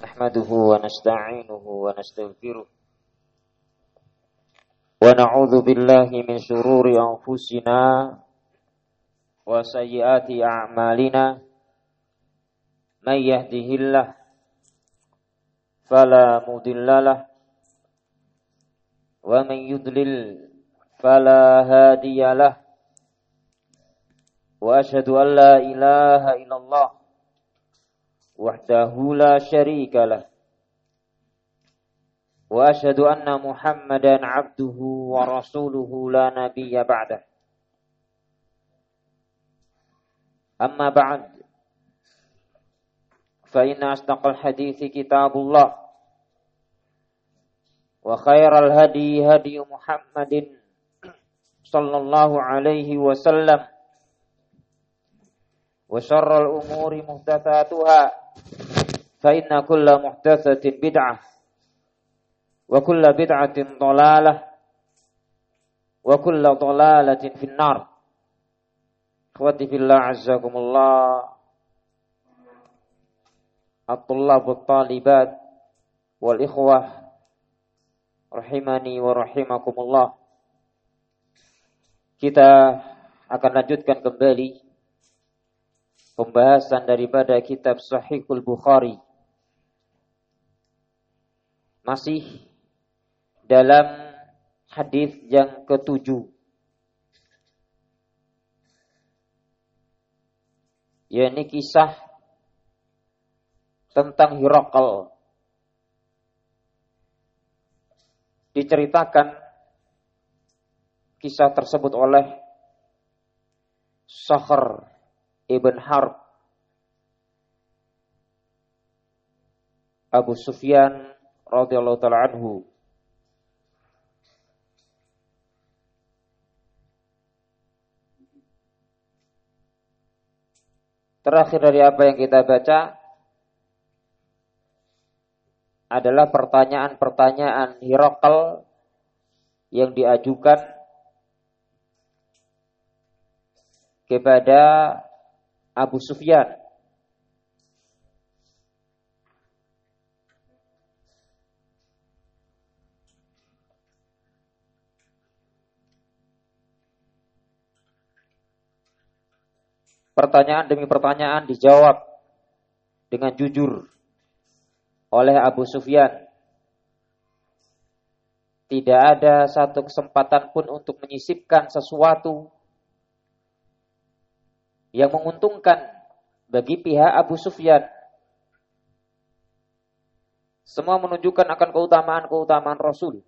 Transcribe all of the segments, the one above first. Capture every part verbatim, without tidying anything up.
Nahmaduhu wa nasta'inuhu wa nastaghfiruh wa na'udzu billahi min shururi anfusina wa sayyiati a'malina may yahdihillahu fala mudhillalah wa man yudlil fala hadiyalah wa asyhadu an la ilaha illallah wahdahu la syarika lah wa asyhadu anna Muhammadan abduhu wa rasuluhu la nabiyya ba'dah. Amma ba'd, fa inna asdaqal hadithi kitabullah wa khairal hadi hadi Muhammadin sallallahu alaihi wasallam wa syarrul umuri muhdatsatuha fa inna kulla muhdatsatin bid'ah wa kulla bid'atin dhalalah wa kulla dhalalatin finnar. Ikhwati fillah azzakumullah, at-tullab wat-talibat wal ikhwah rahimani wa rahimakumullah. Kita akan lanjutkan kembali pembahasan daripada kitab Sahihul Bukhari. Masih dalam hadis yang ketujuh, yakni kisah tentang Hiraqal. Diceritakan kisah tersebut oleh Sakhr Ibn Harb Abu Sufyan radhiyallahu ta'ala anhu. Terakhir dari apa yang kita baca adalah pertanyaan-pertanyaan Hiraqal yang diajukan kepada Abu Sufyan. Pertanyaan demi pertanyaan dijawab dengan jujur oleh Abu Sufyan. Tidak ada satu kesempatan pun untuk menyisipkan sesuatu yang menguntungkan bagi pihak Abu Sufyan. Semua menunjukkan akan keutamaan-keutamaan Rasul.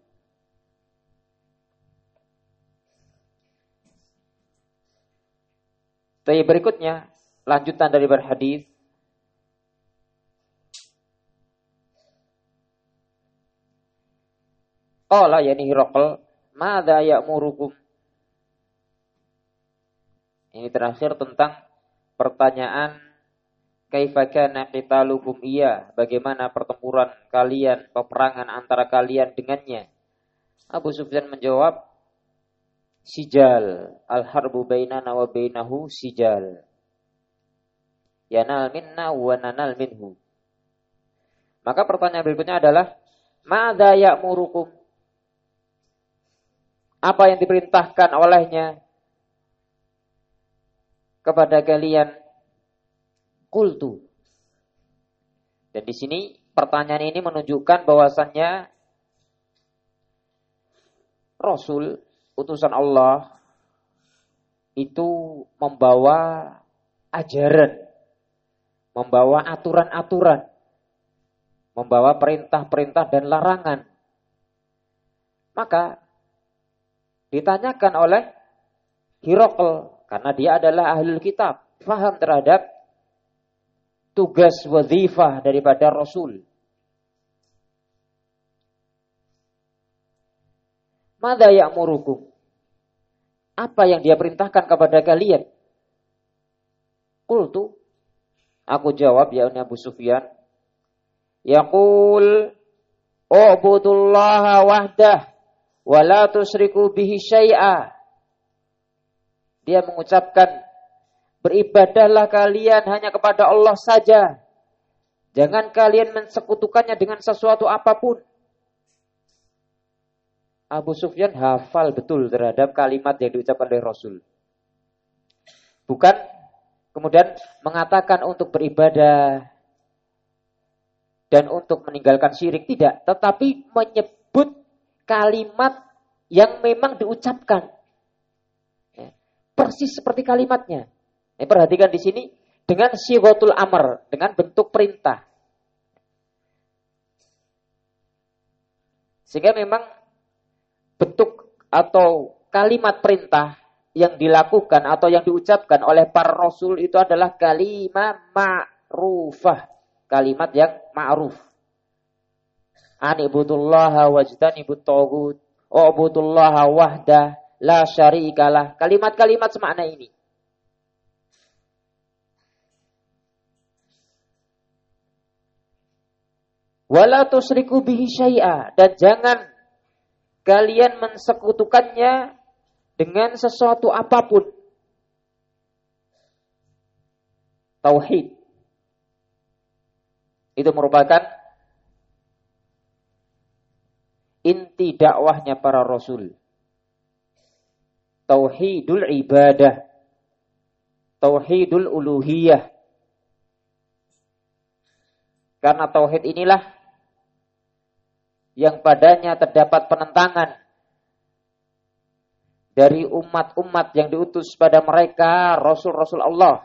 Tapi berikutnya lanjutan dari berhadis. Qala yani Hiraqal, madza ya'murukum? Ini terakhir tentang pertanyaan kaifa kana qitalukum iya, bagaimana pertempuran kalian, peperangan antara kalian dengannya. Abu Sufyan menjawab, sijal, al-harbu bainana wa bainahu sijal. Yanal minna wa nanal minhu. Maka pertanyaan berikutnya adalah, madza ya'murukum? Apa yang diperintahkan olehnya kepada kalian? Qultu. Dan di sini pertanyaan ini menunjukkan bahwasannya Rasul utusan Allah itu membawa ajaran, membawa aturan-aturan, membawa perintah-perintah dan larangan. Maka ditanyakan oleh Hiraqal, karena dia adalah ahlul kitab, faham terhadap tugas wazifah daripada Rasul. Madza ya'murukum? Apa yang dia perintahkan kepada kalian? Qultu, aku jawab, ya Abu Sufyan, yaqul ubudullaha wahdah wa la tusyriku bihi syai'a. Dia mengucapkan, beribadahlah kalian hanya kepada Allah saja Jangan kalian mensekutukannya dengan sesuatu apapun. Abu Sufyan hafal betul terhadap kalimat yang diucapkan oleh Rasul. Bukan kemudian mengatakan untuk beribadah dan untuk meninggalkan syirik, tidak. Tetapi menyebut kalimat yang memang diucapkan. Ya, persis seperti kalimatnya. Ya, perhatikan di sini dengan sighatul amr, dengan bentuk perintah. Sehingga memang bentuk atau kalimat perintah yang dilakukan atau yang diucapkan oleh para rasul itu adalah kalimat ma'rufah, kalimat yang ma'ruf. Anibudullaha wajtanibut taghut, ubudullaha wahdah la syarikalah. Kalimat-kalimat semakna ini. Wala tusyriku bihi syai'a, dan jangan kalian mensekutukannya dengan sesuatu apapun. Tauhid itu merupakan inti dakwahnya para rasul. Tauhidul ibadah, tauhidul uluhiyah. Karena tauhid inilah yang padanya terdapat penentangan dari umat-umat yang diutus pada mereka rasul-rasul Allah.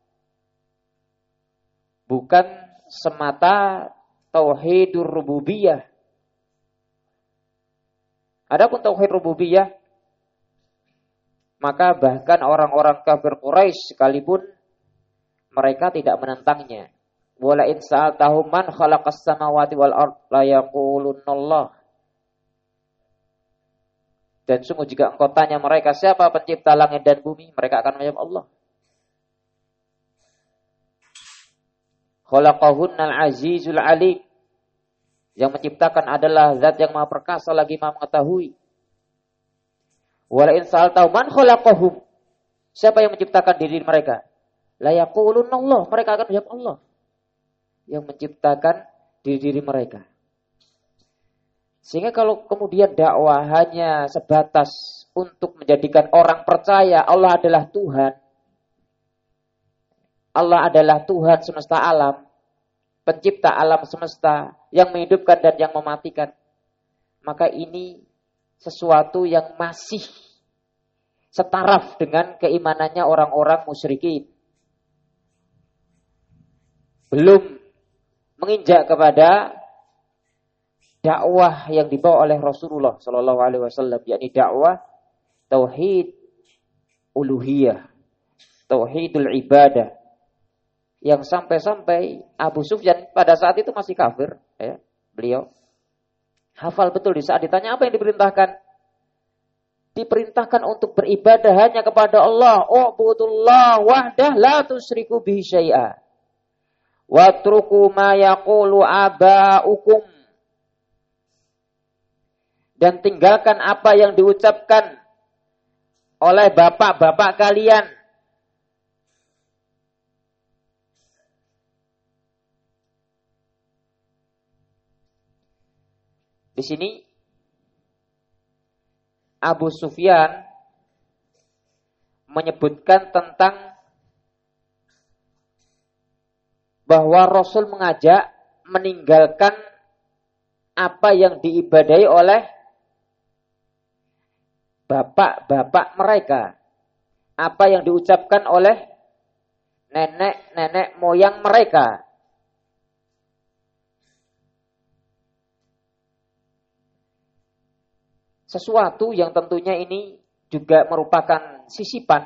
Bukan semata tauhidur rububiyah. Adapun tauhid rububiyah, maka bahkan orang-orang kafir Quraisy sekalipun mereka tidak menentangnya. Wala in sa'altahum man khalaqas samawati wal ard la yaqulunallah. Dan sungguh jika engkau tanya mereka siapa pencipta langit dan bumi, mereka akan menjawab Allah. Khalaqahunnal azizul alim. Yang menciptakan adalah zat yang maha perkasa lagi maha mengetahui. Wala in sa'altahum man khalaqahum. Siapa yang menciptakan diri mereka? La yaqulunallah. Mereka akan menjawab Allah yang menciptakan diri-diri mereka. Sehingga kalau kemudian dakwah hanya sebatas untuk menjadikan orang percaya Allah adalah Tuhan, Allah adalah Tuhan semesta alam, pencipta alam semesta, yang menghidupkan dan yang mematikan, maka ini sesuatu yang masih setaraf dengan keimanannya orang-orang musyrikin. Belum menginjak kepada dakwah yang dibawa oleh Rasulullah Sallallahu Alaihi Wasallam, yakni dakwah tauhid uluhiyah, tauhidul ibadah, yang sampai-sampai Abu Sufyan pada saat itu masih kafir, ya, beliau hafal betul di saat ditanya apa yang diperintahkan. Diperintahkan untuk beribadah hanya kepada Allah. Ubudullah wahdah la tusyriku bihi syai'a. Watruku ma yaqulu aba'ukum. Dan tinggalkan apa yang diucapkan oleh bapak-bapak kalian. Di sini Abu Sufyan menyebutkan tentang bahwa Rasul mengajak meninggalkan apa yang diibadahi oleh bapak-bapak mereka, apa yang diucapkan oleh nenek-nenek moyang mereka. Sesuatu yang tentunya ini juga merupakan sisipan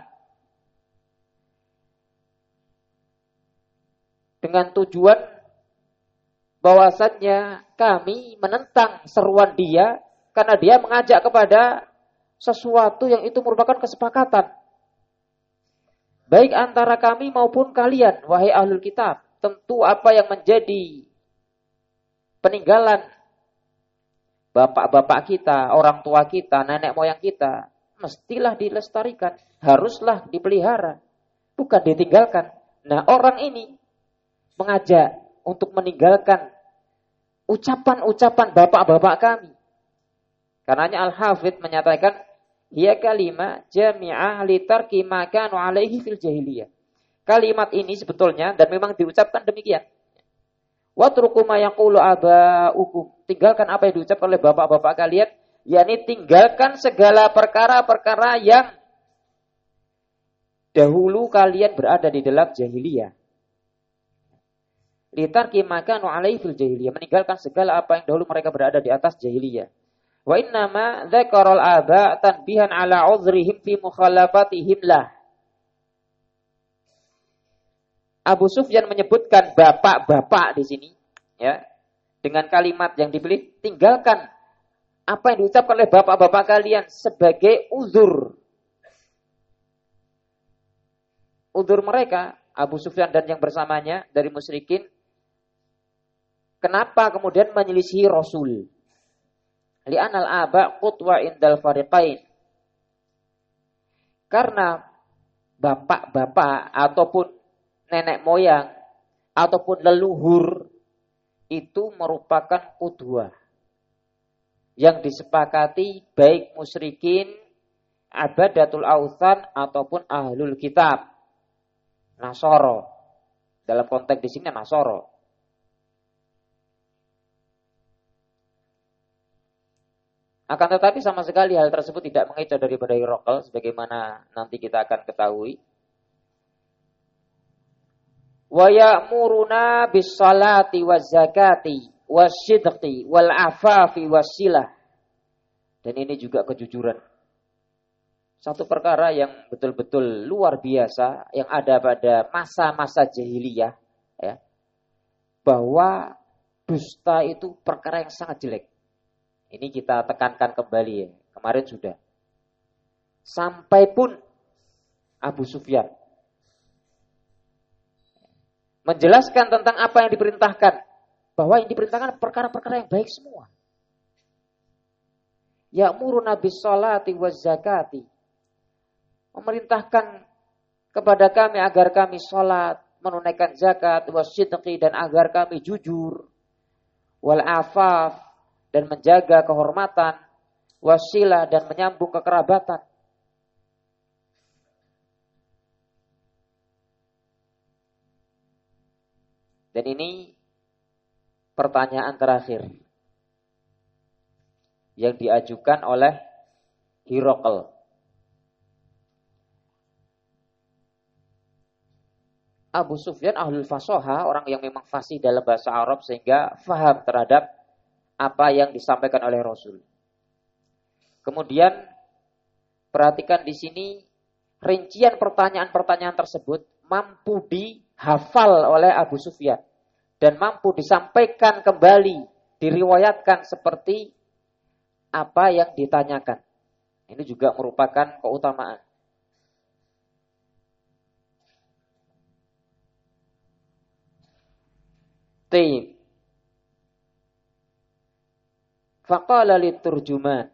dengan tujuan bahwasannya kami menentang seruan dia karena dia mengajak kepada sesuatu yang itu merupakan kesepakatan baik antara kami maupun kalian, wahai ahlul kitab. Tentu apa yang menjadi peninggalan bapak-bapak kita, orang tua kita, nenek moyang kita, mestilah dilestarikan, haruslah dipelihara, bukan ditinggalkan. Nah, orang ini mengajak untuk meninggalkan ucapan-ucapan bapak-bapak kami. Karenanya Al-Hafidh menyatakan, hiya kalimah jami'ah li tarki ma kanu alaihi fil jahiliyah. Kalimat ini sebetulnya dan memang diucapkan demikian. Watruku ma yaqulu aba'ukum. Tinggalkan apa yang diucapkan oleh bapak-bapak kalian, yakni tinggalkan segala perkara-perkara yang dahulu kalian berada di dalam jahiliyah. Litarki maka nu alaihi fil jahiliyah, meninggalkan segala apa yang dahulu mereka berada di atas jahiliyah. Wa inna ma dzakaral aba tanbihan ala udhrihim fi mukhalafatihim lah. Abu Sufyan menyebutkan bapak-bapak di sini, ya, dengan kalimat yang dipilih, tinggalkan apa yang diucapkan oleh bapak-bapak kalian sebagai uzur. Uzur mereka, Abu Sufyan dan yang bersamanya dari musyrikin, kenapa kemudian menyelisihi Rasul? Li'anal aba qutwa indal fariqain. Karena bapak-bapak ataupun nenek moyang ataupun leluhur itu merupakan qudwah yang disepakati baik musyrikin, abadatul authan ataupun ahlul kitab, Nasoro. Dalam konteks di sini Nasoro. Akan tetapi sama sekali hal tersebut tidak mengecoh daripada Hiraqal, sebagaimana nanti kita akan ketahui. Wa ya'muruna bis salati waz zakati wasyidqi wal afafi wasilah. Dan ini juga kejujuran. Satu perkara yang betul-betul luar biasa yang ada pada masa-masa jahiliyah, ya, bahwa dusta itu perkara yang sangat jelek. Ini kita tekankan kembali ya. Kemarin sudah. Sampai pun Abu Sufyan menjelaskan tentang apa yang diperintahkan. Bahwa yang diperintahkan perkara-perkara yang baik semua. Ya'muruna bis salati waz zakati. Memerintahkan kepada kami agar kami salat, menunaikan zakat, wasyidqi, dan agar kami jujur, wal afaf, dan menjaga kehormatan, wasilah, dan menyambung kekerabatan. Dan ini pertanyaan terakhir yang diajukan oleh Hiraqal. Abu Sufyan ahlul fasoha, orang yang memang fasih dalam bahasa Arab sehingga faham terhadap apa yang disampaikan oleh Rasul. Kemudian perhatikan di sini rincian pertanyaan-pertanyaan tersebut mampu dihafal oleh Abu Sufyan dan mampu disampaikan kembali, diriwayatkan seperti apa yang ditanyakan. Ini juga merupakan keutamaan. Taib. Faqala liturjuman.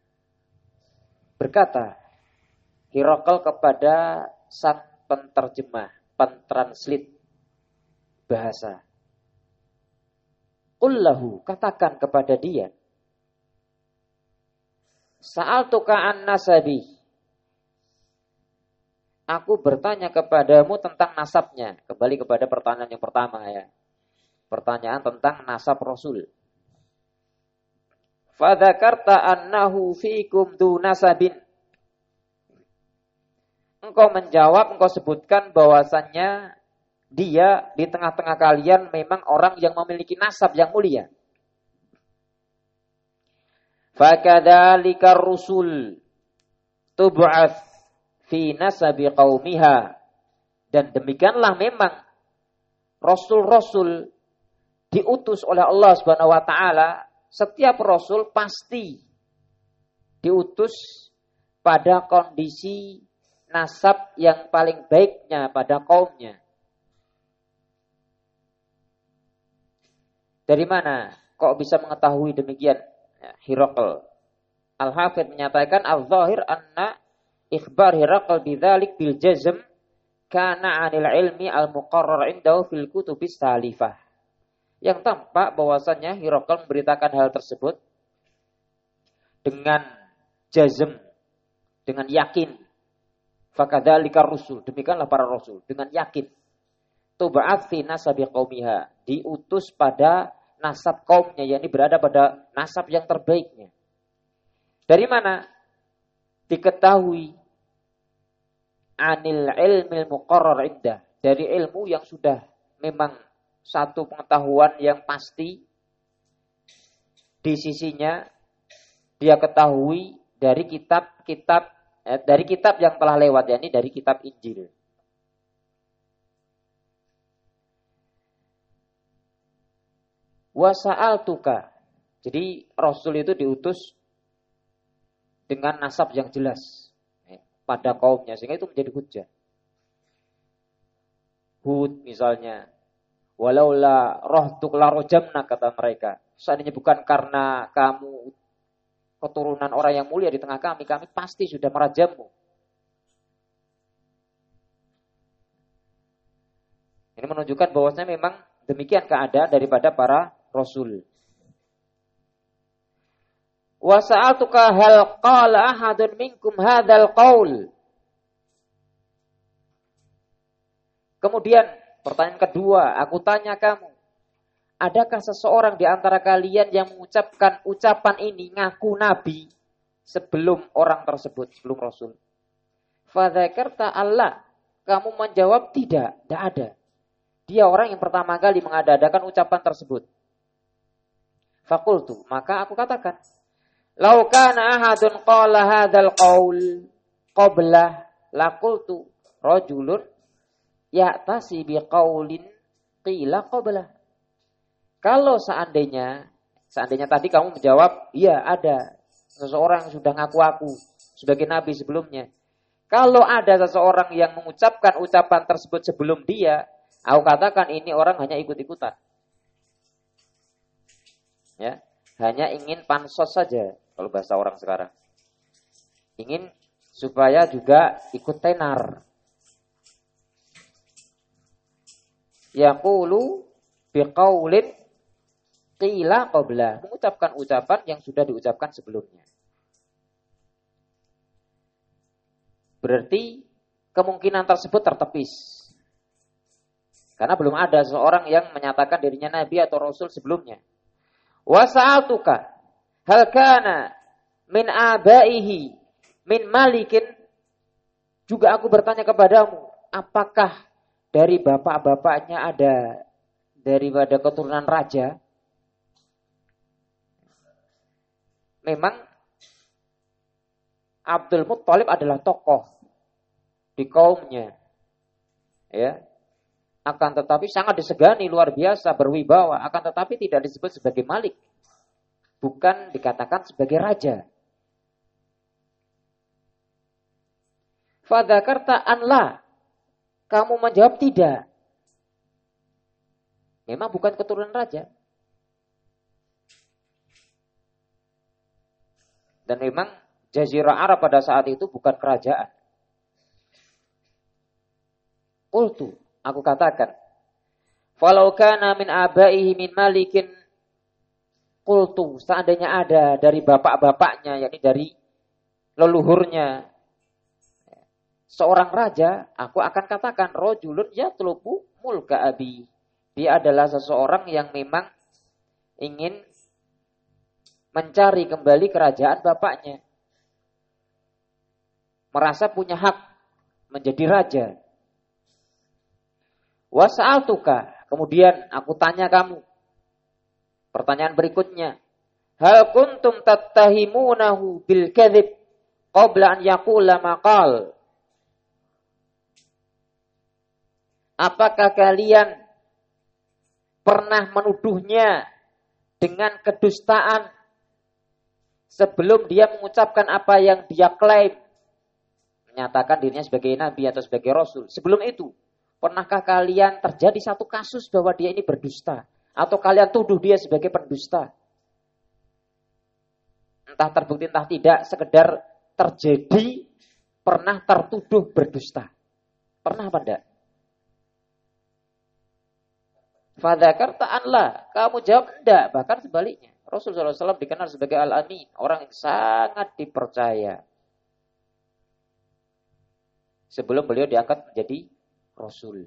Berkata Hiraqal kepada sang penterjemah, pentranslate bahasa. Qul lahu, katakan kepada dia. Sa'altuka an nasabi. Aku bertanya kepadamu tentang nasabnya. Kembali kepada pertanyaan yang pertama ya. Pertanyaan tentang nasab Rasul. Fadzakarta annahu fiikum du nasabin. Engkau menjawab, engkau sebutkan bahwasannya dia di tengah-tengah kalian memang orang yang memiliki nasab yang mulia. Fakadzalika rusul tub'ats fi nasabi qaumiha. Dan demikianlah memang rasul-rasul diutus oleh Allah Subhanahu wa taala. Setiap rasul pasti diutus pada kondisi nasab yang paling baiknya pada kaumnya. Dari mana kok bisa mengetahui demikian? Hiraqal. Al-Hafidh menyatakan al-zahir anna ikhbar Hiraqal bidzalik bil jazm kana 'anil ilmi al-muqarrar indahu fil kutubis salifah. Yang tampak bahwasannya Hiraqal memberitakan hal tersebut dengan jazm, dengan yakin. Fakadzalika rusul, demikianlah para rasul, dengan yakin. Tub'ats fi nasabi qaumiha, diutus pada nasab kaumnya, yakni berada pada nasab yang terbaiknya. Dari mana? Diketahui anil ilmil muqarrar indah, dari ilmu yang sudah memang satu pengetahuan yang pasti di sisinya, dia ketahui dari kitab-kitab eh, dari kitab yang telah lewat, yakni dari kitab Injil. Wasa'altuka. Jadi Rasul itu diutus dengan nasab yang jelas eh, pada kaumnya, sehingga itu menjadi hujjah. Hud misalnya, walaula rohtuk larojamna, kata mereka. Seandainya bukan karena kamu keturunan orang yang mulia di tengah kami, kami pasti sudah merajammu. Ini menunjukkan bahwasanya memang demikian keadaan daripada para rasul. Wa sa'altuka hal qala ahadun minkum hadzal qaul. Kemudian pertanyaan kedua, aku tanya kamu, adakah seseorang di antara kalian yang mengucapkan ucapan ini, ngaku nabi, sebelum orang tersebut, sebelum Rasul? Fadzakarta Allah, kamu menjawab tidak, tidak ada. Dia orang yang pertama kali mengadakan ucapan tersebut. Fakultu, maka aku katakan, lau kana ahadun qala hadzal qaul qabla laqultu rajulun ya'tasi biqaulin qila qabla. Kalau seandainya, seandainya tadi kamu menjawab, iya ada seseorang yang sudah ngaku-ngaku sebagai nabi sebelumnya. Kalau ada seseorang yang mengucapkan ucapan tersebut sebelum dia, aku katakan ini orang hanya ikut-ikutan. Ya, hanya ingin pansos saja kalau bahasa orang sekarang. Ingin supaya juga ikut tenar. Yaqulu biqaulin qila qabla, mengucapkan ucapan yang sudah diucapkan sebelumnya. Berarti kemungkinan tersebut tertepis. Karena belum ada seorang yang menyatakan dirinya nabi atau rasul sebelumnya. Wa sa'altuka hal kana min abaihi min malikin, juga aku bertanya kepadamu, apakah dari bapak-bapaknya ada daripada keturunan raja? Memang Abdul Muttalib adalah tokoh di kaumnya, ya. Akan tetapi sangat disegani, luar biasa, berwibawa. Akan tetapi tidak disebut sebagai malik, bukan dikatakan sebagai raja. Fadzakarta an la, kamu menjawab tidak. Memang bukan keturunan raja. Dan memang Jazirah Arab pada saat itu bukan kerajaan. Qultu, aku katakan, falau kana min abaihi min malikin, qultu, seandainya ada dari bapak-bapaknya, yakni dari leluhurnya seorang raja, aku akan katakan rajulun yatlubu mulka abi. Dia adalah seseorang yang memang ingin mencari kembali kerajaan bapaknya. Merasa punya hak menjadi raja. Wasa'altuka, kemudian aku tanya kamu. Pertanyaan berikutnya, hal kuntum tattahimunahu bil kadzib qabla an yaqula maqal? Apakah kalian pernah menuduhnya dengan kedustaan sebelum dia mengucapkan apa yang dia klaim, menyatakan dirinya sebagai nabi atau sebagai rasul? Sebelum itu, pernahkah kalian terjadi satu kasus bahwa dia ini berdusta? Atau kalian tuduh dia sebagai pendusta? Entah terbukti entah tidak, sekedar terjadi, pernah tertuduh berdusta. Pernah apa enggak? Fadzakarta an la. Kamu jawab enggak, bahkan sebaliknya. Rasulullah shallallahu alaihi wasallam dikenal sebagai al-amin, orang yang sangat dipercaya. Sebelum beliau diangkat menjadi rasul.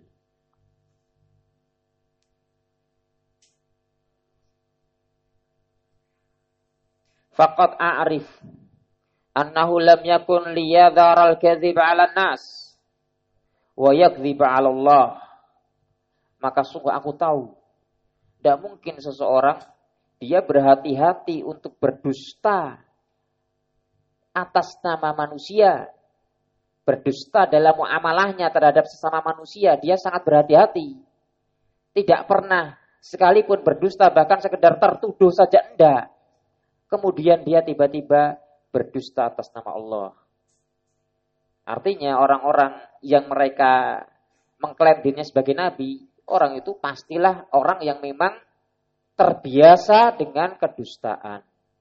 Faqad a'rif annahu lam yakun liyadhara al-kadhib 'ala an-nas wa yakdhib 'ala Allah. Maka sungguh aku tahu, tidak mungkin seseorang dia berhati-hati untuk berdusta atas nama manusia, berdusta dalam muamalahnya terhadap sesama manusia. Dia sangat berhati-hati, tidak pernah sekalipun berdusta, bahkan sekedar tertuduh saja enggak. Kemudian dia tiba-tiba berdusta atas nama Allah. Artinya orang-orang yang mereka mengklaim dirinya sebagai nabi, orang itu pastilah orang yang memang terbiasa dengan kedustaan.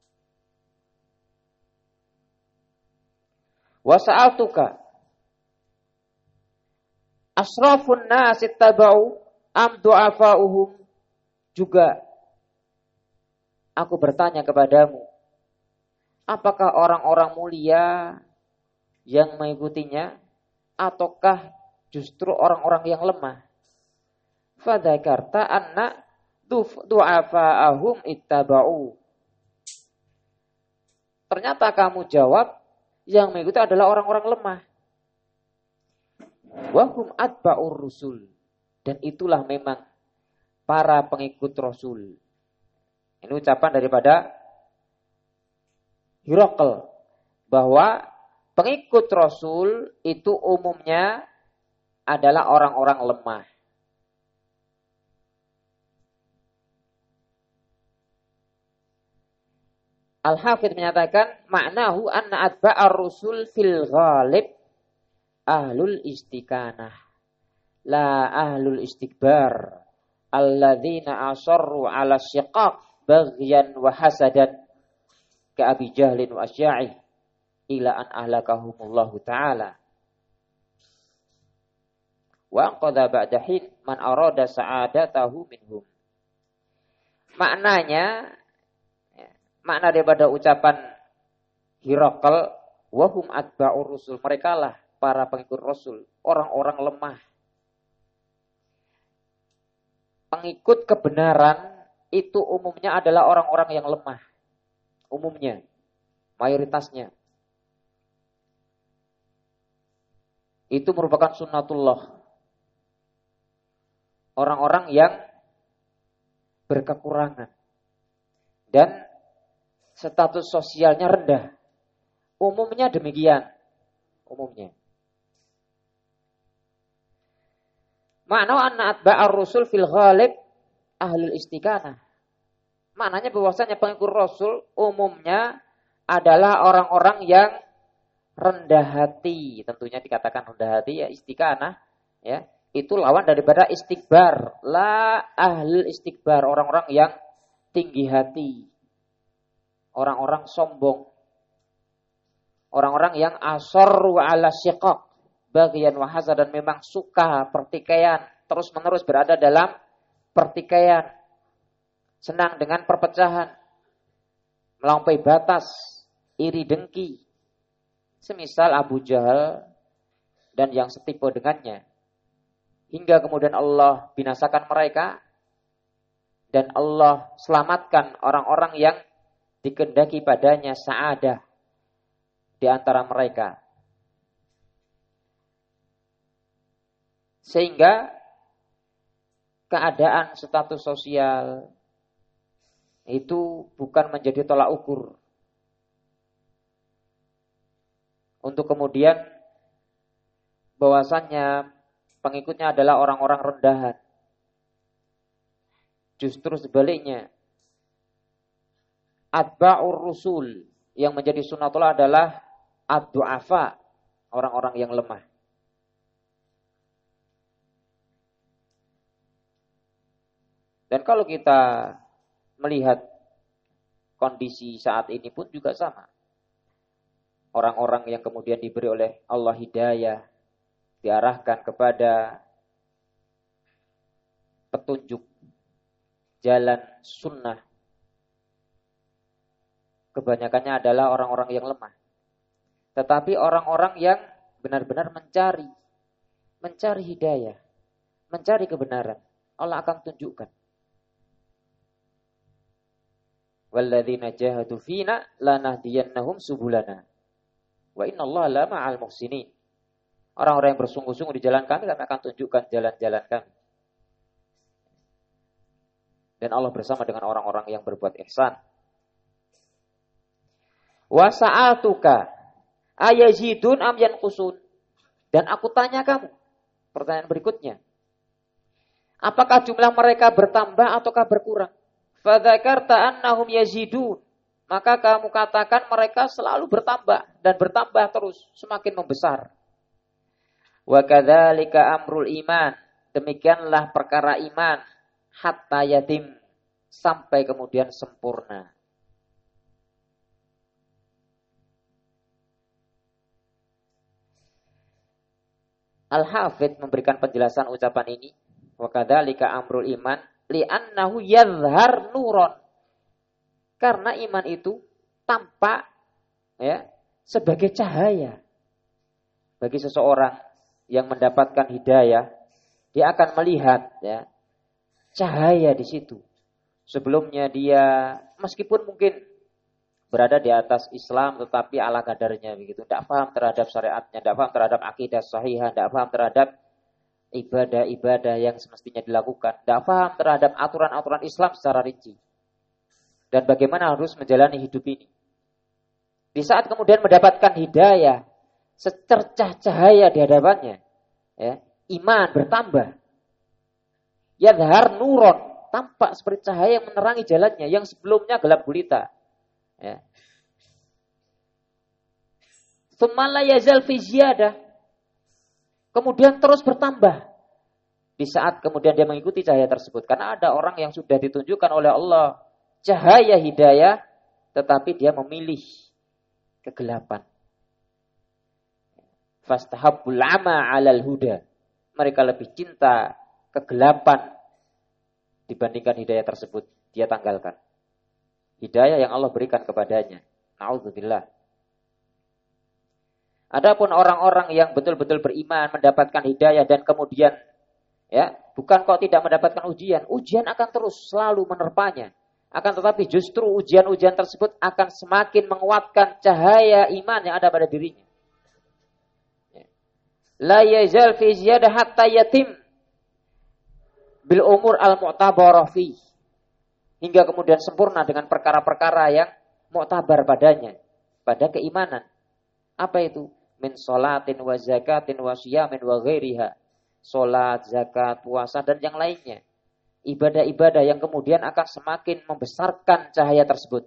Wa sa'altuka asrafun nas ittaba'u am du'afa'uhum, juga aku bertanya kepadamu, apakah orang-orang mulia yang mengikutinya ataukah justru orang-orang yang lemah? Fadzakarta anna du'afa'ahum ittaba'u. Ternyata kamu jawab yang mengikuti adalah orang-orang lemah. Wa hum atba'ur rusul. Dan itulah memang para pengikut Rasul. Ini ucapan daripada Hirakl bahwa pengikut Rasul itu umumnya adalah orang-orang lemah. Al-Hafidz menyatakan maknahu anna atba'ar rusul fil ghalib ahlul istiqanah la ahlul istikbar alladzina asarru ala syiqaq baghyan wa hasadan ka Abi Jahlin wa Asya'i ila an ahlakahumullahu ta'ala wa qadha ba'da hin man arada sa'adatahu minhum. Maknanya, makna daripada ucapan Hirakl, wahum atba'ur rusul, mereka lah para pengikut Rasul, orang-orang lemah. Pengikut kebenaran itu umumnya adalah orang-orang yang lemah. Umumnya, mayoritasnya. Itu merupakan sunnatullah. Orang-orang yang berkekurangan dan status sosialnya rendah. Umumnya demikian. Umumnya. Makna anna atba'ar rusul fil ghalib ahlul istiqanah. Maknanya bahwasanya pengikut Rasul umumnya adalah orang-orang yang rendah hati. Tentunya dikatakan rendah hati ya istiqanah, ya. Itu lawan daripada istikbar. La ahlul istikbar, orang-orang yang tinggi hati. Orang-orang sombong. Orang-orang yang asarru ala syiqaq bagian wa hasad, dan memang suka pertikaian, terus-menerus berada dalam pertikaian. Senang dengan perpecahan, melampaui batas, iri dengki. Semisal Abu Jahal dan yang setipe dengannya. Hingga kemudian Allah binasakan mereka dan Allah selamatkan orang-orang yang dikehendaki padanya sa'adah di antara mereka. Sehingga keadaan status sosial itu bukan menjadi tolak ukur untuk kemudian bahwasannya pengikutnya adalah orang-orang rendahan. Justru sebaliknya, atba'ur rusul yang menjadi sunnatullah adalah ad-du'afa, orang-orang yang lemah. Dan kalau kita melihat kondisi saat ini pun juga sama. Orang-orang yang kemudian diberi oleh Allah hidayah, diarahkan kepada petunjuk jalan sunnah kebanyakannya adalah orang-orang yang lemah. Tetapi orang-orang yang benar-benar mencari, mencari hidayah, mencari kebenaran, Allah akan tunjukkan. Walladzina jahadu fina lanahdiyannahum subulana. Wa innallaha la ma'al muhsinin. Orang-orang yang bersungguh-sungguh di jalan kami, kami akan tunjukkan jalan-jalan kami. Dan Allah bersama dengan orang-orang yang berbuat ihsan. Wa sa'atuka ayazidun am yanqusun. Dan aku tanya kamu, pertanyaan berikutnya, apakah jumlah mereka bertambah ataukah berkurang? Fadzakarta annahum yazidun. Maka kamu katakan mereka selalu bertambah dan bertambah terus, semakin membesar. Wa kadzalika amrul iman. Demikianlah perkara iman hatta yatim, sampai kemudian sempurna. Al-Hafidz memberikan penjelasan ucapan ini, wa kadzalika amrul iman li'annahu yadhhar nuron. Karena iman itu tampak ya sebagai cahaya. Bagi seseorang yang mendapatkan hidayah, dia akan melihat ya cahaya di situ. Sebelumnya dia meskipun mungkin berada di atas Islam tetapi ala kadarnya begitu, tidak paham terhadap syariatnya, tidak paham terhadap akidah sahihah, tidak paham terhadap ibadah-ibadah yang semestinya dilakukan, tidak paham terhadap aturan-aturan Islam secara rinci dan bagaimana harus menjalani hidup ini. Di saat kemudian mendapatkan hidayah, secercah cahaya di hadapannya, ya, iman bertambah. Yadhar nuron, tampak seperti cahaya yang menerangi jalannya yang sebelumnya gelap gulita. Ya. Tsumma la yazal fi ziyadah. Kemudian terus bertambah. Di saat kemudian dia mengikuti cahaya tersebut. Karena ada orang yang sudah ditunjukkan oleh Allah cahaya hidayah, tetapi dia memilih kegelapan. Fastahabbul ama 'alal huda. Mereka lebih cinta kegelapan dibandingkan hidayah tersebut. Dia tanggalkan hidayah yang Allah berikan kepadanya. Na'udzubillah. Adapun orang-orang yang betul-betul beriman, mendapatkan hidayah dan kemudian ya, bukan kok tidak mendapatkan ujian, ujian akan terus selalu menerpanya. Akan tetapi justru ujian-ujian tersebut akan semakin menguatkan cahaya iman yang ada pada dirinya. La yazal fi ziyadah hatta yatim bil umur al-mu'tabarah fi. Hingga kemudian sempurna dengan perkara-perkara yang mu'tabar padanya, pada keimanan. Apa itu? Min sholatin wa zakatin wa siyamin wa ghairiha. Salat, zakat, puasa dan yang lainnya. Ibadah-ibadah yang kemudian akan semakin membesarkan cahaya tersebut.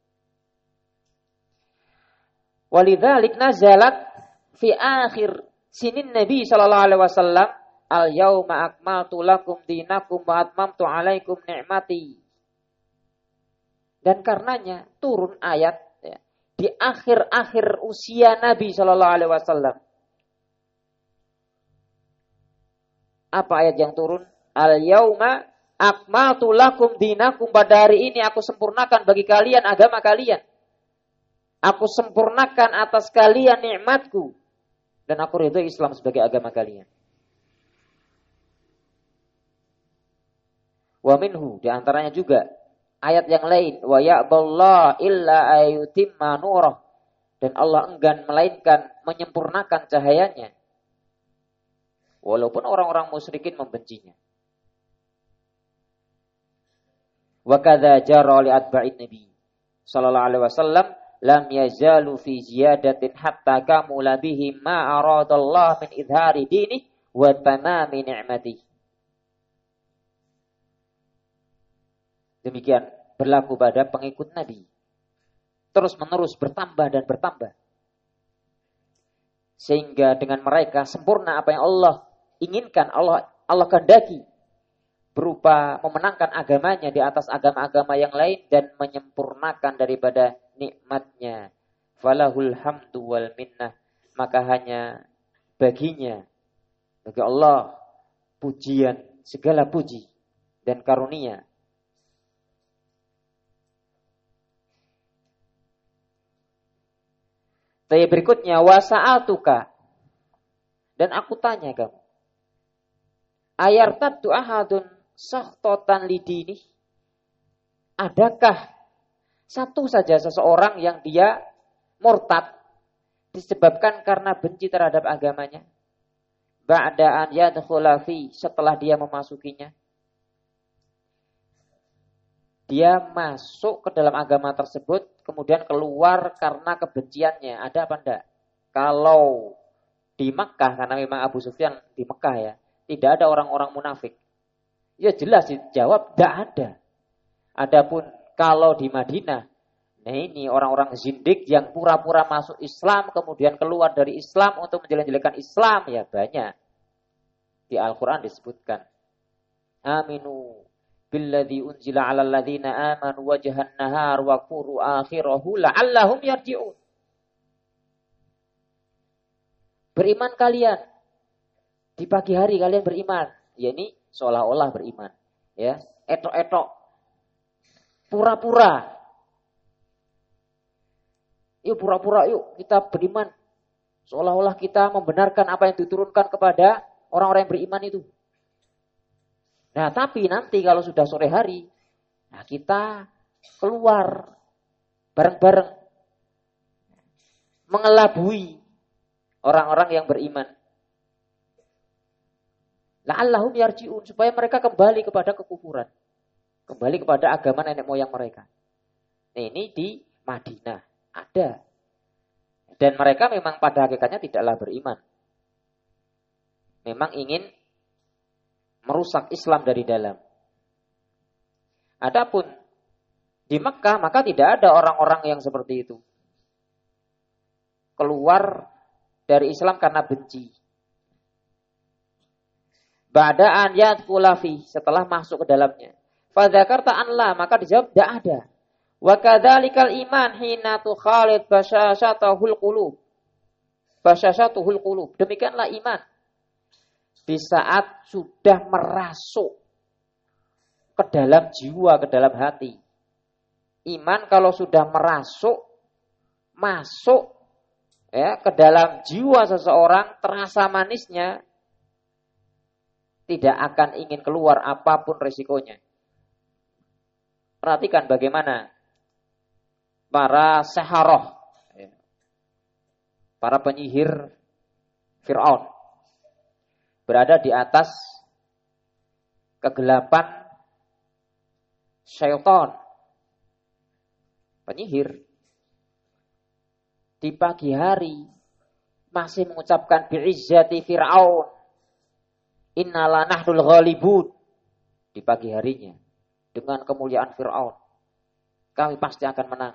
Walidzalik nazalat fi akhir sinin Nabi sallallahu alaihi wasallam, al yauma akmaltu lakum dinakum wa atmamtu alaikum ni'mati. Dan karenanya turun ayat ya, di akhir-akhir usia Nabi Shallallahu Alaihi Wasallam. Apa ayat yang turun? Al yauma akmaltu lakum dinakum. Pada hari ini aku sempurnakan bagi kalian agama kalian. Aku sempurnakan atas kalian nikmatku dan aku ridho Islam sebagai agama kalian. Wa minhu, di antaranya juga ayat yang lain, wa ya'ballahu illa ayyutimma nurah, dan Allah enggan melainkan menyempurnakan cahayanya. Walaupun orang-orang musyrikin membencinya. Wa kadza jara li atba'in nabi sallallahu alaihi wasallam lam yazalu fi ziyadatin hatta kamula bihim ma aradallahu min idhari dinihi wa tamami ni'matihi. Demikian berlaku pada pengikut Nabi. Terus menerus bertambah dan bertambah. Sehingga dengan mereka sempurna apa yang Allah inginkan, Allah Allah kehendaki. Berupa memenangkan agamanya di atas agama-agama yang lain dan menyempurnakan daripada nikmatnya. Falahul hamdu wal minnah. Maka hanya baginya, bagi Allah, pujian, segala puji dan karunia. Tapi berikutnya wasa'atuka. Dan aku tanya kamu. Ayartaddu ahadun sakhtotan lidini. Adakah satu saja seseorang yang dia murtad disebabkan karena benci terhadap agamanya? Ba'da an yadkhula fi, setelah dia memasukinya. Dia masuk ke dalam agama tersebut, kemudian keluar karena kebenciannya. Ada apa enggak? Kalau di Mekah, karena memang Abu Sufyan di Mekah ya, tidak ada orang-orang munafik. Ya jelas dijawab, tidak ada. Adapun kalau di Madinah, nah ini orang-orang zindik yang pura-pura masuk Islam, kemudian keluar dari Islam untuk menjelek-jelekan Islam, ya banyak. Di Al-Quran disebutkan. Aminu billadzi unzila 'alal ladzina amanu wajhan nahar wa quru akhirahu la'allahum yarji'un. Beriman kalian. Di pagi hari kalian beriman. Ya ini seolah-olah beriman. Ya, etok-etok. Pura-pura. Yuk pura-pura yuk kita beriman. Seolah-olah kita membenarkan apa yang diturunkan kepada orang-orang yang beriman itu. Nah, tapi nanti kalau sudah sore hari, nah kita keluar bareng-bareng mengelabui orang-orang yang beriman. La'allahum yarji'un, supaya mereka kembali kepada kekufuran. Kembali kepada agama nenek moyang mereka. Nah, ini di Madinah ada. Dan mereka memang pada hakikatnya tidaklah beriman. Memang ingin merusak Islam dari dalam. Adapun di Mekah maka tidak ada orang-orang yang seperti itu. Keluar dari Islam karena benci. Ba'da'an yadkhula fi, setelah masuk ke dalamnya. Fa dzakarta an la, maka dijawab tidak ada. Wa kadzalikal iman hina tukhalid basyashatahul qulub. Basyashatuhul qulub. Demikianlah iman. Di saat sudah merasuk ke dalam jiwa, ke dalam hati. Iman kalau sudah merasuk, masuk ya ke dalam jiwa seseorang, terasa manisnya, tidak akan ingin keluar apapun risikonya. Perhatikan bagaimana para saharoh, para penyihir Fir'aun berada di atas kegelapan syaitan, penyihir. Di pagi hari masih mengucapkan bi'izzati Fir'aun, innala nahnul ghalibun. Di pagi harinya dengan kemuliaan Fir'aun, kami pasti akan menang.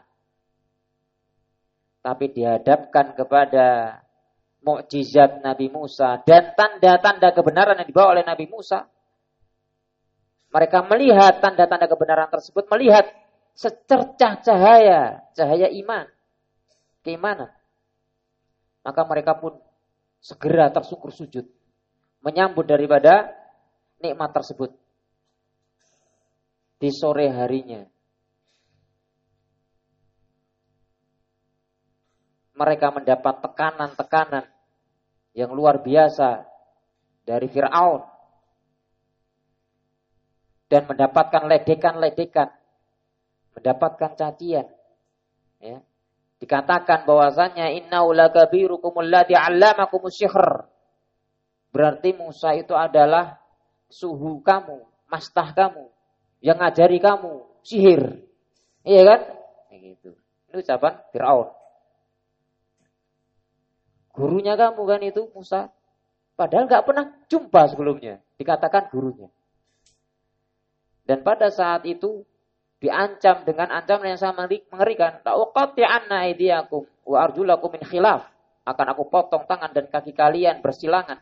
Tapi dihadapkan kepada mukjizat Nabi Musa dan tanda-tanda kebenaran yang dibawa oleh Nabi Musa. Mereka melihat tanda-tanda kebenaran tersebut, melihat secercah cahaya, cahaya iman, keimanan. Maka mereka pun segera tersungkur sujud, menyambut daripada nikmat tersebut. Di sore harinya, mereka mendapat tekanan-tekanan yang luar biasa dari Fir'aun. Dan mendapatkan ledekan-ledekan. Mendapatkan cacian. Ya. Dikatakan bahwasanya innahu lakabirukumul ladzi 'allamakumus sihr. Berarti Musa itu adalah suhu kamu, mastah kamu, yang ngajari kamu sihir. Iya kan? Begitu. Ini ucapan Fir'aun. Gurunya kamu kan itu Musa. Padahal nggak pernah jumpa sebelumnya. Dikatakan gurunya. Dan pada saat itu diancam dengan ancaman yang sangat mengerikan. La'uqati'anna aydiyakum wa arjulakum min khilaf. Akan aku potong tangan dan kaki kalian bersilangan.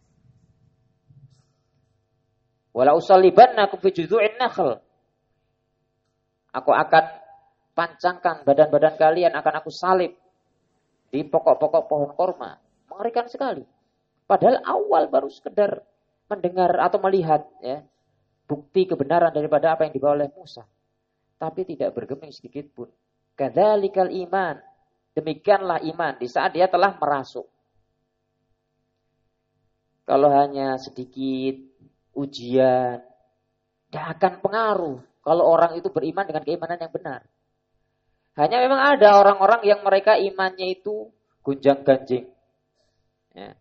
Wala usallibannakum fi judhu'in nakhl. Aku akan pancangkan badan-badan kalian, akan aku salib di pokok-pokok pohon korma. Mengerikan sekali. Padahal awal baru sekedar mendengar atau melihat ya, bukti kebenaran daripada apa yang dibawa oleh Musa. Tapi tidak bergeming sedikit pun. Kadzalikal iman. Demikianlah iman di saat dia telah merasuk. Kalau hanya sedikit ujian, tidak akan pengaruh kalau orang itu beriman dengan keimanan yang benar. Hanya memang ada orang-orang yang mereka imannya itu gunjang-ganjing. Ya.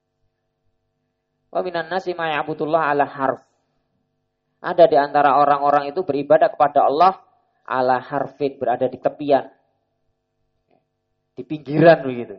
Wa minan nasi ma ya'budullah ala harf. Ada di antara orang-orang itu beribadah kepada Allah ala harfin, berada di tepian. Di pinggiran begitu.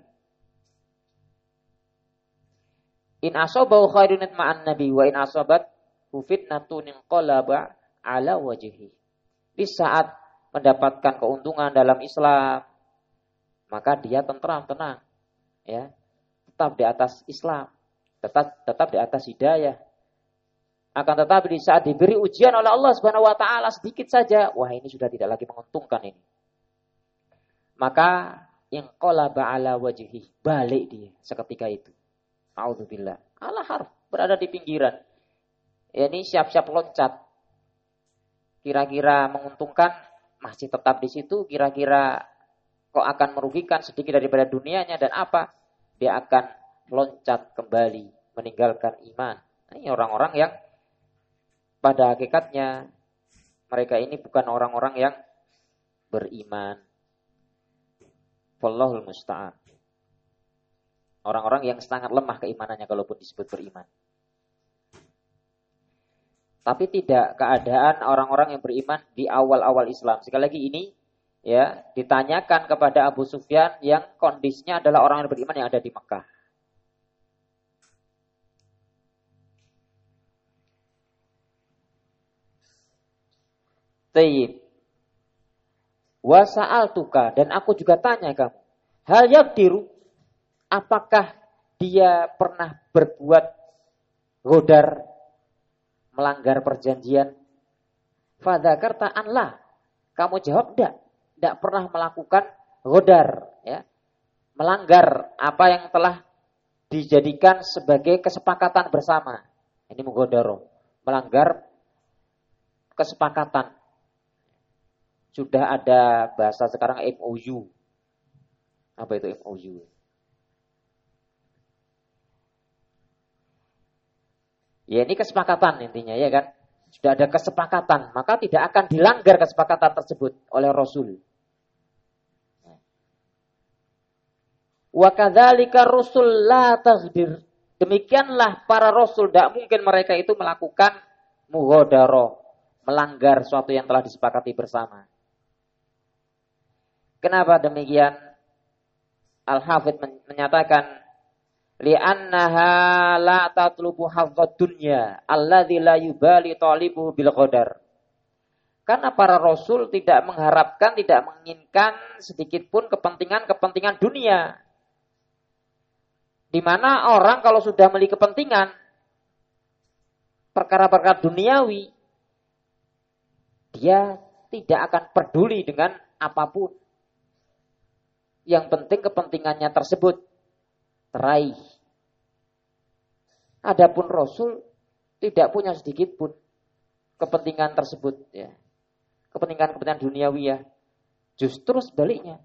In asabahu khairun ma'an nabi wa in asabat fitnatun inqalaba ala wajhi. Di saat mendapatkan keuntungan dalam Islam, maka dia tentram, tenang, ya. Tetap di atas Islam, tetap tetap di atas hidayah. Akan tetapi di saat diberi ujian oleh Allah Subhanahu wa taala sedikit saja, wah ini sudah tidak lagi menguntungkan ini. Maka inqalaba ala wajhi, balik dia seketika itu. A'udzubillah. Ala harf, berada di pinggiran. Ya, ini siap-siap loncat. Kira-kira menguntungkan, masih tetap di situ. Kira-kira kok akan merugikan sedikit daripada dunianya dan apa? Dia akan loncat kembali, meninggalkan iman. Nah, ini orang-orang yang pada hakikatnya mereka ini bukan orang-orang yang beriman. Wallahul musta'an. Orang-orang yang sangat lemah keimanannya kalaupun disebut beriman. Tapi tidak keadaan orang-orang yang beriman di awal-awal Islam. Sekali lagi ini ya ditanyakan kepada Abu Sufyan yang kondisinya adalah orang yang beriman yang ada di Mekah. Tayyib. Wa sa'altuka, dan aku juga tanya kamu. Hal yaqdiru, apakah dia pernah berbuat ghodar, melanggar perjanjian? Fadzakarta an la. Kamu jawab enggak, enggak pernah melakukan ghodar, ya. Melanggar apa yang telah dijadikan sebagai kesepakatan bersama. Ini mughodaro, melanggar kesepakatan. Sudah ada bahasa sekarang M O U. Apa itu M O U? Ya ini kesepakatan intinya ya kan. Sudah ada kesepakatan, maka tidak akan dilanggar kesepakatan tersebut oleh Rasul. Wa kadzalika rusul la taghdir. Demikianlah para rasul, tidak mungkin mereka itu melakukan mughodaro, melanggar suatu yang telah disepakati bersama. Kenapa demikian? Al-Hafidz menyatakan li'annaha la tatlubu hazzad dunya alladzi la yubali talibuhu bil qadar. Karena para rasul tidak mengharapkan, tidak menginginkan sedikit pun kepentingan-kepentingan dunia. Di mana orang kalau sudah memiliki kepentingan perkara-perkara duniawi, dia tidak akan peduli dengan apapun. Yang penting kepentingannya tersebut teraih. Adapun Rasul tidak punya sedikit pun kepentingan tersebut, ya. Kepentingan-kepentingan duniawi ya. Justru sebaliknya.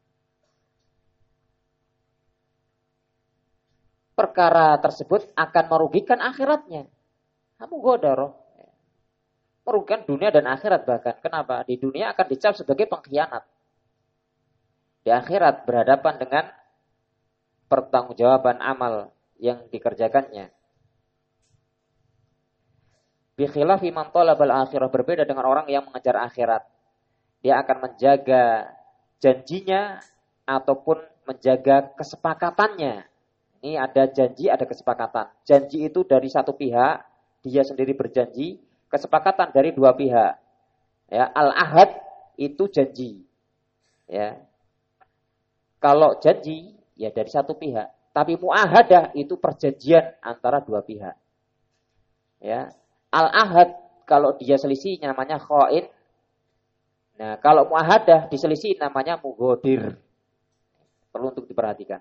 Perkara tersebut akan merugikan akhiratnya. Kamu godaro. Merugikan dunia dan akhirat bahkan. Kenapa? Di dunia akan dicap sebagai pengkhianat. Di akhirat berhadapan dengan pertanggungjawaban amal yang dikerjakannya. Bi khilafi man talabal akhirah, berbeda dengan orang yang mengejar akhirat. Dia akan menjaga janjinya ataupun menjaga kesepakatannya. Ini ada janji, ada kesepakatan. Janji itu dari satu pihak, dia sendiri berjanji, kesepakatan dari dua pihak. Ya, al-ahad itu janji. Ya. Kalau janji ya dari satu pihak, tapi muahadah itu perjanjian antara dua pihak. Ya. Al-ahad kalau dia selisih namanya khain. Nah, kalau muahadah diselisih namanya mughodir. Perlu untuk diperhatikan.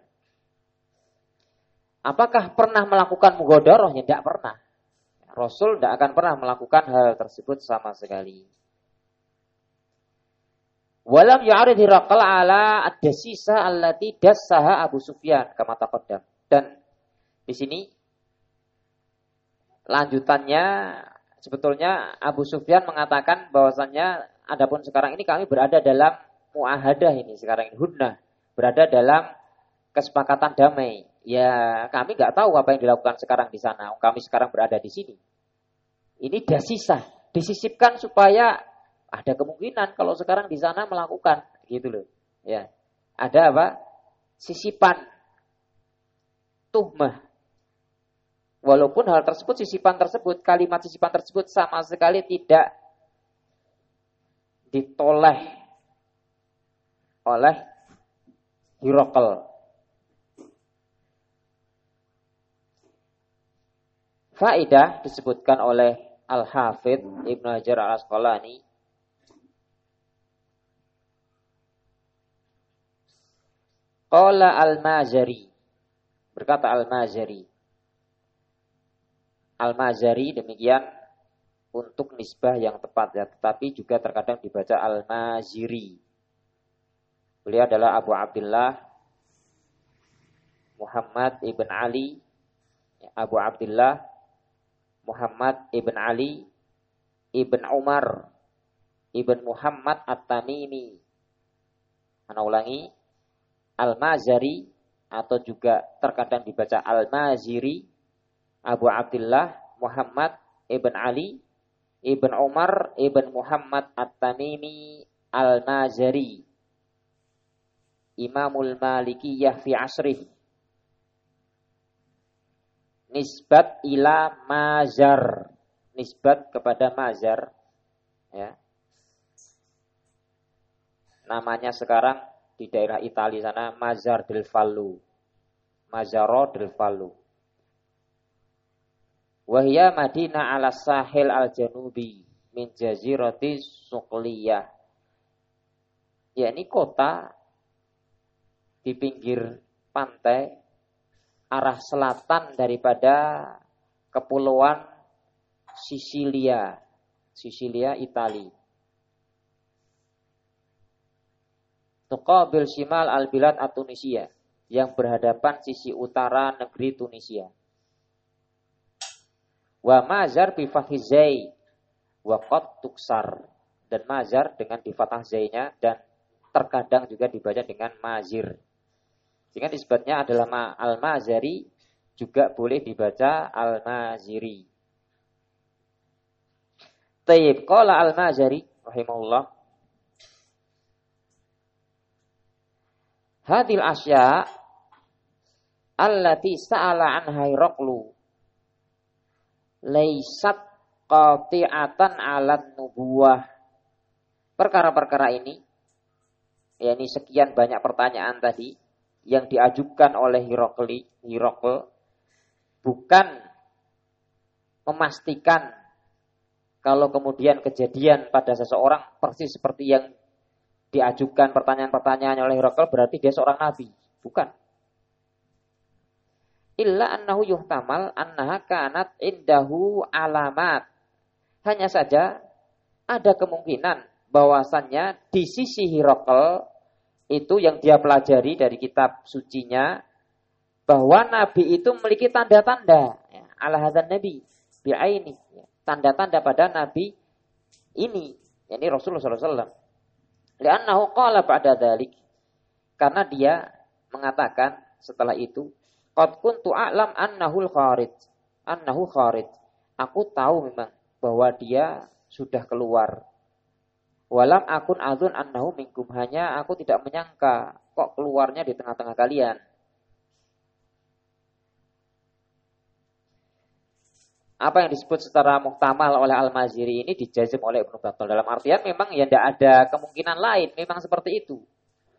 Apakah pernah melakukan mughodharoh? Ya tidak pernah. Rasul tidak akan pernah melakukan hal tersebut sama sekali. Walam ya'rid Hiraqal ala ad-dasisa allati dassaha Abu Sufyan kama taqaddam. Dan di sini lanjutannya sebetulnya Abu Sufyan mengatakan bahwasannya adapun sekarang ini kami berada dalam muahadah ini sekarang ini hudnah, berada dalam kesepakatan damai. Ya, kami nggak tahu apa yang dilakukan sekarang di sana. Kami sekarang berada di sini. Ini dasisah, disisipkan supaya ada kemungkinan kalau sekarang di sana melakukan gitu loh. Ya. Ada apa? Sisipan tuhmah. Walaupun hal tersebut, sisipan tersebut, kalimat sisipan tersebut sama sekali tidak ditoleh oleh Hiraqal. Faedah disebutkan oleh Al-Hafidh Ibnu Hajar Al-Asqalani. Qala Al-Mazari. Berkata Al-Mazari. Al-Mazari demikian untuk nisbah yang tepat ya, tetapi juga terkadang dibaca Al-Maziri. Beliau adalah Abu Abdullah Muhammad ibn Ali, Abu Abdullah Muhammad ibn Ali ibn Umar ibn Muhammad At-Tamimi. Ana ulangi, Al-Mazari atau juga terkadang dibaca Al-Maziri, Abu Abdullah Muhammad ibn Ali ibn Umar ibn Muhammad At-Tamimi Al-Mazari, Imamul Malikiyah fi asrih. Nisbat ila Mazar, nisbat kepada Mazar ya. Namanya sekarang di daerah Italia sana Mazar del Vallo. Mazaro del Vallo. Wahia Madinah ala sahil al-janubi min jazirati Suqliyah. Ya, ini kota di pinggir pantai arah selatan daripada kepulauan Sisilia. Sisilia, Italia. Tuqabil shimal al-bilad at-Tunisia, yang berhadapan sisi utara negeri Tunisia. Wa Mazar bi fathi zai wa qad tuksar, dan Mazar dengan di fathah zainya dan terkadang juga dibaca dengan Mazir. Sehingga nisbatnya adalah Al-Mazari, juga boleh dibaca Al-Maziri. Tayyib, qala Al-Mazari rahimahullah, hadil asya allati sa'ala anha Hiraqlu laysat qati'atan 'alan nubuwah. Perkara-perkara ini, yakni sekian banyak pertanyaan tadi yang diajukan oleh Hiraqli, Hiraql, bukan memastikan kalau kemudian kejadian pada seseorang persis seperti yang diajukan pertanyaan-pertanyaan oleh Hiraql berarti dia seorang nabi, bukan. Illa annahu yuhtamal annaha kanat indahu alamat. Hanya saja ada kemungkinan bahwasannya di sisi Hiraql itu yang dia pelajari dari kitab sucinya, bahwa Nabi itu memiliki tanda-tanda ya, ala hadzan nabi bi'aini, ya, tanda-tanda pada Nabi ini, yakni Rasulullah sallallahu alaihi wasallam. Li'annahu qala ba'da dzalik, karena dia mengatakan setelah itu, qad kuntu a'lam annahu kharij, annahu kharij. Aku tahu memang bahwa dia sudah keluar. Walam akun adzun annahu minkum, hanya aku tidak menyangka kok keluarnya di tengah-tengah kalian. Apa yang disebut secara muhtamal oleh Al-Maziri ini dijazm oleh Ibnu Battal, dalam artian memang ya tidak ada kemungkinan lain, memang seperti itu.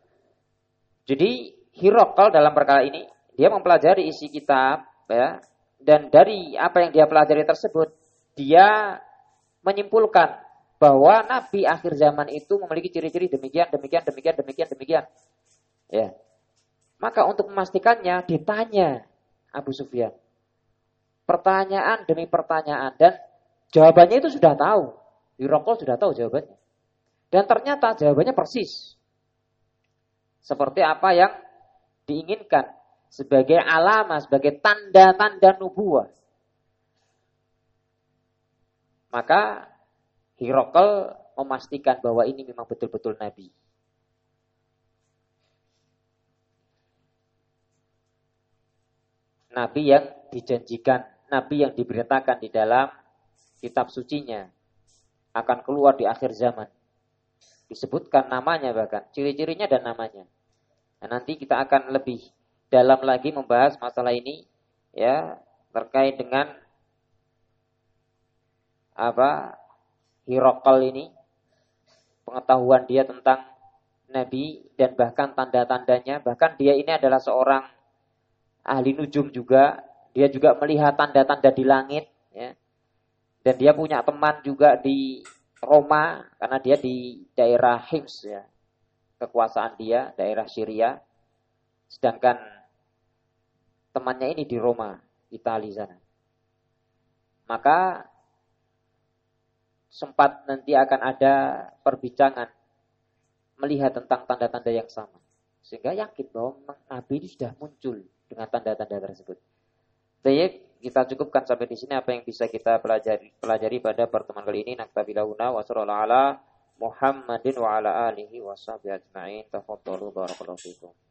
Jadi Hiraql dalam perkara ini dia mempelajari isi kitab ya, dan dari apa yang dia pelajari tersebut dia menyimpulkan bahwa Nabi akhir zaman itu memiliki ciri-ciri demikian, demikian, demikian, demikian, demikian. Ya. Maka untuk memastikannya ditanya Abu Sufyan. Pertanyaan demi pertanyaan, dan jawabannya itu sudah tahu. Hiraql sudah tahu jawabannya. Dan ternyata jawabannya persis seperti apa yang diinginkan sebagai alamah, sebagai tanda-tanda nubuwah. Maka Hirokal memastikan bahwa ini memang betul-betul Nabi. Nabi yang dijanjikan, Nabi yang diberitakan di dalam kitab sucinya akan keluar di akhir zaman. Disebutkan namanya bahkan, ciri-cirinya dan namanya. Nah, nanti kita akan lebih dalam lagi membahas masalah ini ya, terkait dengan apa Hirokal ini, pengetahuan dia tentang Nabi dan bahkan tanda-tandanya. Bahkan dia ini adalah seorang ahli nujum juga, dia juga melihat tanda-tanda di langit ya. Dan dia punya teman juga di Roma, karena dia di daerah Hims ya, kekuasaan dia, daerah Syria. Sedangkan temannya ini di Roma, Italia sana. Maka sempat nanti akan ada perbincangan melihat tentang tanda-tanda yang sama. Sehingga yakin bahwa Nabi ini sudah muncul dengan tanda-tanda tersebut. Baik, kita cukupkan sampai di sini apa yang bisa kita pelajari pelajari pada pertemuan kali ini. Naktabilahuna wa sallallahu ala Muhammadin wa ala alihi wa sahbihi ajma'in. Tafadhalu barakallahu fikum.